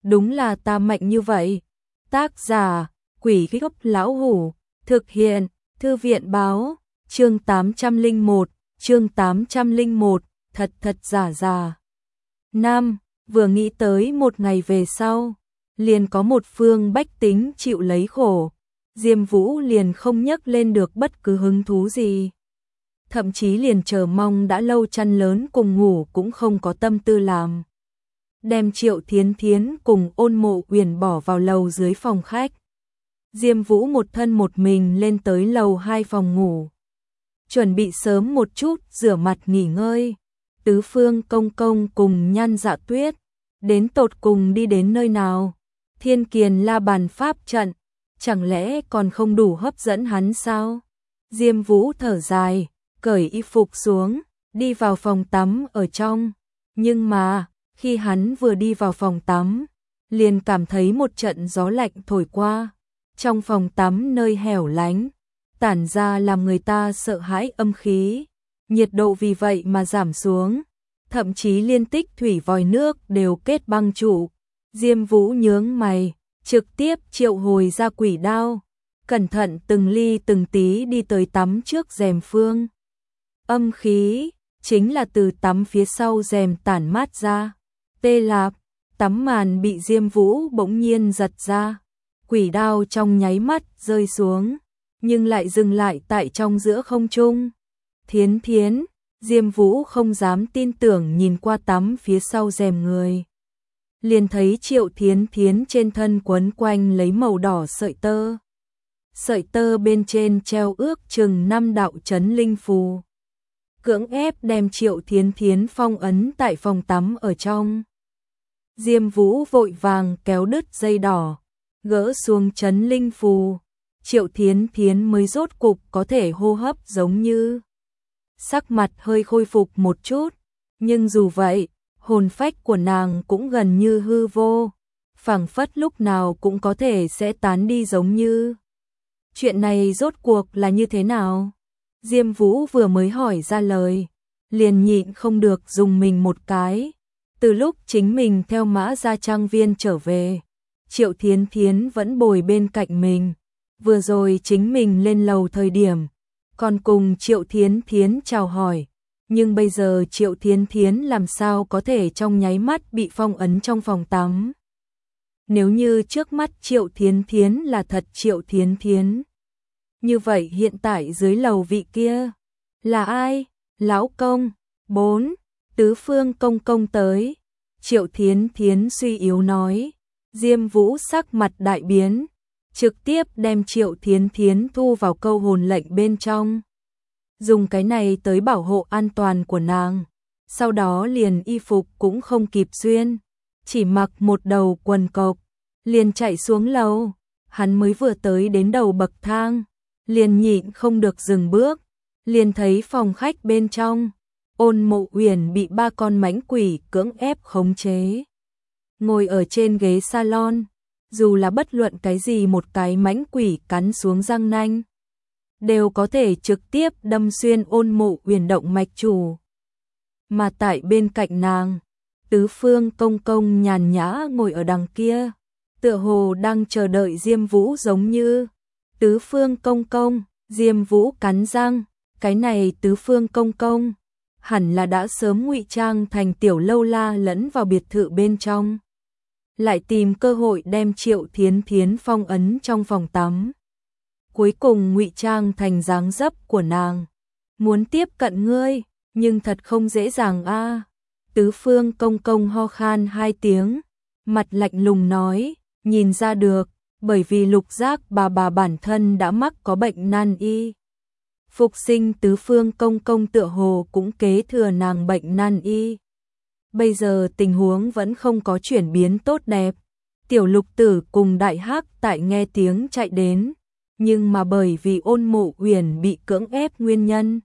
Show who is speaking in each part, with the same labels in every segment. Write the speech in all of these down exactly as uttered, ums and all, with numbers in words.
Speaker 1: đúng là ta mạnh như vậy. Tác giả, Quỷ Gốc Lão Hủ, thực hiện, Thư viện Báo, chương tám trăm lẻ một, chương tám trăm lẻ một, thật thật giả giả. Nam, vừa nghĩ tới một ngày về sau, liền có một phương bách tính chịu lấy khổ, Diêm Vũ liền không nhấc lên được bất cứ hứng thú gì. Thậm chí liền chờ mong đã lâu chăn lớn cùng ngủ cũng không có tâm tư làm. Đem Triệu Thiến Thiến cùng Ôn Mộ Uyển bỏ vào lầu dưới phòng khách. Diêm Vũ một thân một mình lên tới lầu hai phòng ngủ. Chuẩn bị sớm một chút rửa mặt nghỉ ngơi. Tứ Phương Công Công cùng Nhan Dạ Tuyết, đến tột cùng đi đến nơi nào? Thiên Kiền La Bàn pháp trận, chẳng lẽ còn không đủ hấp dẫn hắn sao? Diêm Vũ thở dài, cởi y phục xuống, đi vào phòng tắm ở trong. Nhưng mà, khi hắn vừa đi vào phòng tắm, liền cảm thấy một trận gió lạnh thổi qua. Trong phòng tắm nơi hẻo lánh, tản ra làm người ta sợ hãi âm khí. Nhiệt độ vì vậy mà giảm xuống, thậm chí liên tích thủy vòi nước đều kết băng trụ. Diêm Vũ nhướng mày, trực tiếp triệu hồi ra quỷ đao, cẩn thận từng ly từng tí đi tới tắm trước rèm phương. Âm khí chính là từ tắm phía sau rèm tản mát ra. Tê lạp, tắm màn bị Diêm Vũ bỗng nhiên giật ra. Quỷ đao trong nháy mắt rơi xuống, nhưng lại dừng lại tại trong giữa không trung. Thiến Thiến, Diêm Vũ không dám tin tưởng nhìn qua tắm phía sau rèm người. Liền thấy Triệu Thiến Thiến trên thân quấn quanh lấy màu đỏ sợi tơ. Sợi tơ bên trên treo ước chừng năm đạo chấn linh phù. Cưỡng ép đem Triệu Thiến Thiến phong ấn tại phòng tắm ở trong. Diêm Vũ vội vàng kéo đứt dây đỏ, gỡ xuống chấn linh phù. Triệu Thiến Thiến mới rốt cục có thể hô hấp giống như. Sắc mặt hơi khôi phục một chút, nhưng dù vậy, hồn phách của nàng cũng gần như hư vô, phảng phất lúc nào cũng có thể sẽ tán đi giống như. Chuyện này rốt cuộc là như thế nào? Diêm Vũ vừa mới hỏi ra lời, liền nhịn không được dùng mình một cái. Từ lúc chính mình theo Mã Gia Trang Viên trở về, Triệu Thiến Thiến vẫn bồi bên cạnh mình. Vừa rồi chính mình lên lầu thời điểm, còn cùng Triệu Thiến Thiến chào hỏi. Nhưng bây giờ Triệu Thiến Thiến làm sao có thể trong nháy mắt bị phong ấn trong phòng tắm? Nếu như trước mắt Triệu Thiến Thiến là thật Triệu Thiến Thiến, như vậy hiện tại dưới lầu vị kia là ai? Lão công. Bốn. Tứ Phương Công Công tới. Triệu Thiến Thiến suy yếu nói. Diêm Vũ sắc mặt đại biến, trực tiếp đem Triệu Thiến Thiến thu vào câu hồn lệnh bên trong. Dùng cái này tới bảo hộ an toàn của nàng. Sau đó liền y phục cũng không kịp xuyên, chỉ mặc một đầu quần cộc, liền chạy xuống lầu. Hắn mới vừa tới đến đầu bậc thang, liền nhịn không được dừng bước, liền thấy phòng khách bên trong, Ôn Mộ Uyển bị ba con mãnh quỷ cưỡng ép khống chế. Ngồi ở trên ghế salon, dù là bất luận cái gì một cái mãnh quỷ cắn xuống răng nanh, đều có thể trực tiếp đâm xuyên Ôn Mộ Uyển động mạch chủ. Mà tại bên cạnh nàng, Tứ Phương Công Công nhàn nhã ngồi ở đằng kia, tựa hồ đang chờ đợi Diêm Vũ giống như. Tứ Phương Công Công, Diêm Vũ cắn răng, cái này Tứ Phương Công Công hẳn là đã sớm ngụy trang thành tiểu lâu la lẫn vào biệt thự bên trong, lại tìm cơ hội đem Triệu Thiến Thiến phong ấn trong phòng tắm. Cuối cùng ngụy trang thành dáng dấp của nàng, muốn tiếp cận ngươi, nhưng thật không dễ dàng a. À. Tứ Phương Công Công ho khan hai tiếng, mặt lạnh lùng nói, nhìn ra được, bởi vì Lục Giác bà bà bản thân đã mắc có bệnh nan y. Phục sinh Tứ Phương Công Công tựa hồ cũng kế thừa nàng bệnh nan y. Bây giờ tình huống vẫn không có chuyển biến tốt đẹp. Tiểu Lục Tử cùng Đại Hắc tại nghe tiếng chạy đến, nhưng mà bởi vì Ôn Mộ Uyển bị cưỡng ép nguyên nhân,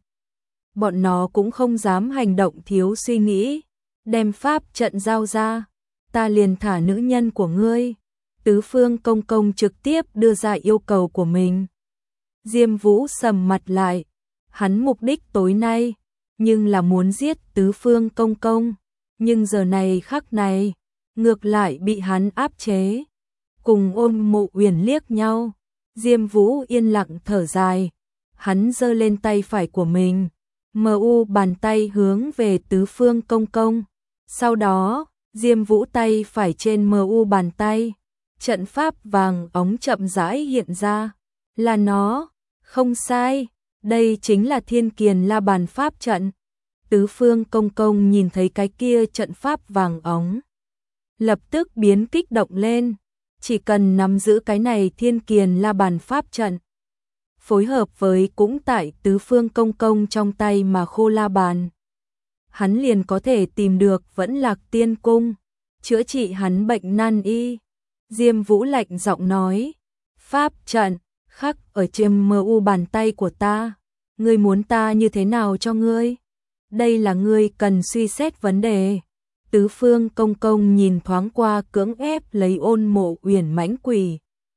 Speaker 1: bọn nó cũng không dám hành động thiếu suy nghĩ, đem pháp trận giao ra, ta liền thả nữ nhân của ngươi. Tứ Phương Công Công trực tiếp đưa ra yêu cầu của mình. Diêm Vũ sầm mặt lại, hắn mục đích tối nay, nhưng là muốn giết Tứ Phương Công Công, nhưng giờ này khắc này, ngược lại bị hắn áp chế. Cùng Ôn Mộ Uyển liếc nhau, Diêm Vũ yên lặng thở dài, hắn giơ lên tay phải của mình, mờ u bàn tay hướng về Tứ Phương Công Công. Sau đó, Diêm Vũ tay phải trên mờ u bàn tay, trận pháp vàng óng chậm rãi hiện ra. Là nó, không sai, đây chính là Thiên Kiền La Bàn pháp trận. Tứ Phương Công Công nhìn thấy cái kia trận pháp vàng óng, lập tức biến kích động lên, chỉ cần nắm giữ cái này Thiên Kiền La Bàn pháp trận, phối hợp với cũng tại Tứ Phương Công Công trong tay mà Khô La Bàn, hắn liền có thể tìm được Vẫn Lạc Tiên Cung, chữa trị hắn bệnh nan y. Diêm Vũ lạnh giọng nói, pháp trận khắc ở trên mờ u bàn tay của ta, ngươi muốn ta như thế nào cho ngươi? Đây là ngươi cần suy xét vấn đề. Tứ Phương Công Công nhìn thoáng qua cưỡng ép lấy Ôn Mộ Uyển mãnh quỷ,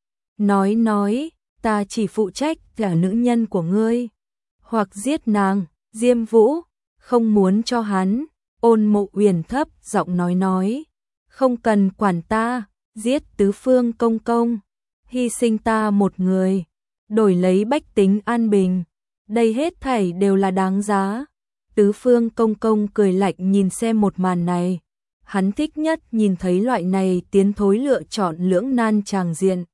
Speaker 1: nói nói, ta chỉ phụ trách cả nữ nhân của ngươi, hoặc giết nàng. Diêm Vũ không muốn cho hắn. Ôn Mộ Uyển thấp giọng nói nói, không cần quản ta, giết Tứ Phương Công Công, hy sinh ta một người, đổi lấy bách tính an bình, đây hết thảy đều là đáng giá. Tứ Phương Công Công cười lạnh nhìn xem một màn này, hắn thích nhất nhìn thấy loại này tiến thối lựa chọn lưỡng nan tràng diện,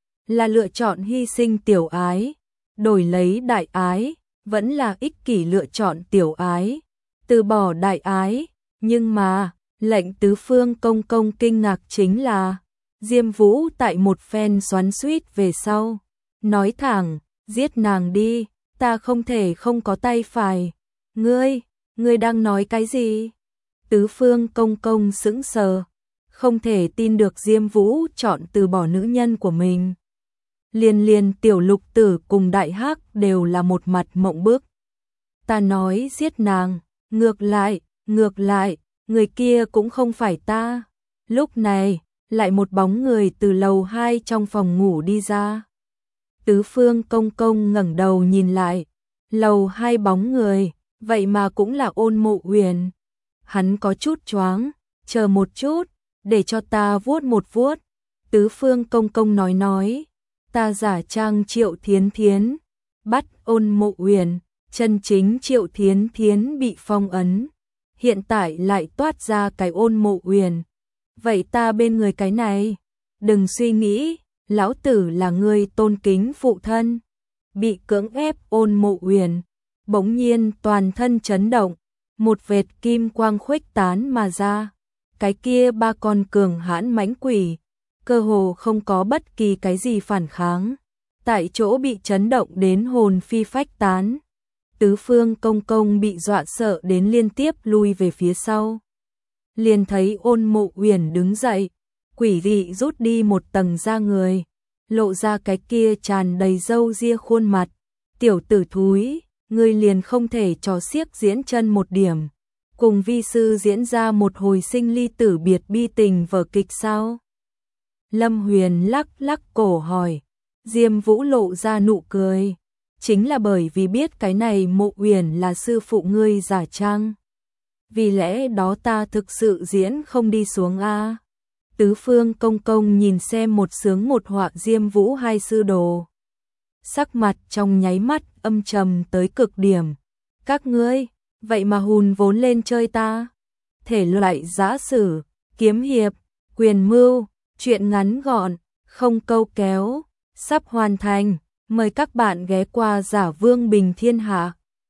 Speaker 1: là lựa chọn hy sinh tiểu ái, đổi lấy đại ái, vẫn là ích kỷ lựa chọn tiểu ái, từ bỏ đại ái. Nhưng mà, lệnh Tứ Phương Công Công kinh ngạc chính là, Diêm Vũ tại một phen xoắn xuýt về sau, nói thẳng, giết nàng đi, ta không thể không có tay phải. Ngươi, ngươi đang nói cái gì? Tứ Phương Công Công sững sờ, không thể tin được Diêm Vũ chọn từ bỏ nữ nhân của mình. Liên liên Tiểu Lục Tử cùng Đại Hắc đều là một mặt mộng bức. Ta nói giết nàng, ngược lại, ngược lại, người kia cũng không phải ta. Lúc này, lại một bóng người từ lầu hai trong phòng ngủ đi ra. Tứ Phương Công Công ngẩng đầu nhìn lại, lầu hai bóng người, vậy mà cũng là Ôn Mộ Uyển. Hắn có chút choáng, chờ một chút, để cho ta vuốt một vuốt. Tứ Phương Công Công nói nói, ta giả trang Triệu Thiến Thiến, bắt Ôn Mộ Uyển, chân chính Triệu Thiến Thiến bị phong ấn, hiện tại lại toát ra cái Ôn Mộ Uyển. Vậy ta bên người cái này, đừng suy nghĩ, lão tử là người tôn kính phụ thân. Bị cưỡng ép Ôn Mộ Uyển, bỗng nhiên toàn thân chấn động, một vệt kim quang khuếch tán mà ra. Cái kia ba con cường hãn mãnh quỷ, cơ hồ không có bất kỳ cái gì phản kháng, tại chỗ bị chấn động đến hồn phi phách tán. Tứ Phương Công Công bị dọa sợ đến liên tiếp lui về phía sau. Liền thấy Ôn Mộ Uyển đứng dậy, quỷ dị rút đi một tầng da người, lộ ra cái kia tràn đầy râu ria khuôn mặt. Tiểu tử thúi, ngươi liền không thể trò xiếc diễn chân một điểm, cùng vi sư diễn ra một hồi sinh ly tử biệt bi tình vở kịch sao? Lâm Huyền lắc lắc cổ hỏi. Diêm Vũ lộ ra nụ cười, chính là bởi vì biết cái này Mộ Uyển là sư phụ ngươi giả trang, vì lẽ đó ta thực sự diễn không đi xuống a. Tứ Phương Công Công nhìn xem một sướng một họa Diêm Vũ hai sư đồ, sắc mặt trong nháy mắt âm trầm tới cực điểm. Các ngươi, vậy mà hùn vốn lên chơi ta. Thể loại giã sử, kiếm hiệp, quyền mưu, truyện ngắn gọn, không câu kéo, sắp hoàn thành. Mời các bạn ghé qua Giả Vương Bình Thiên Hạ.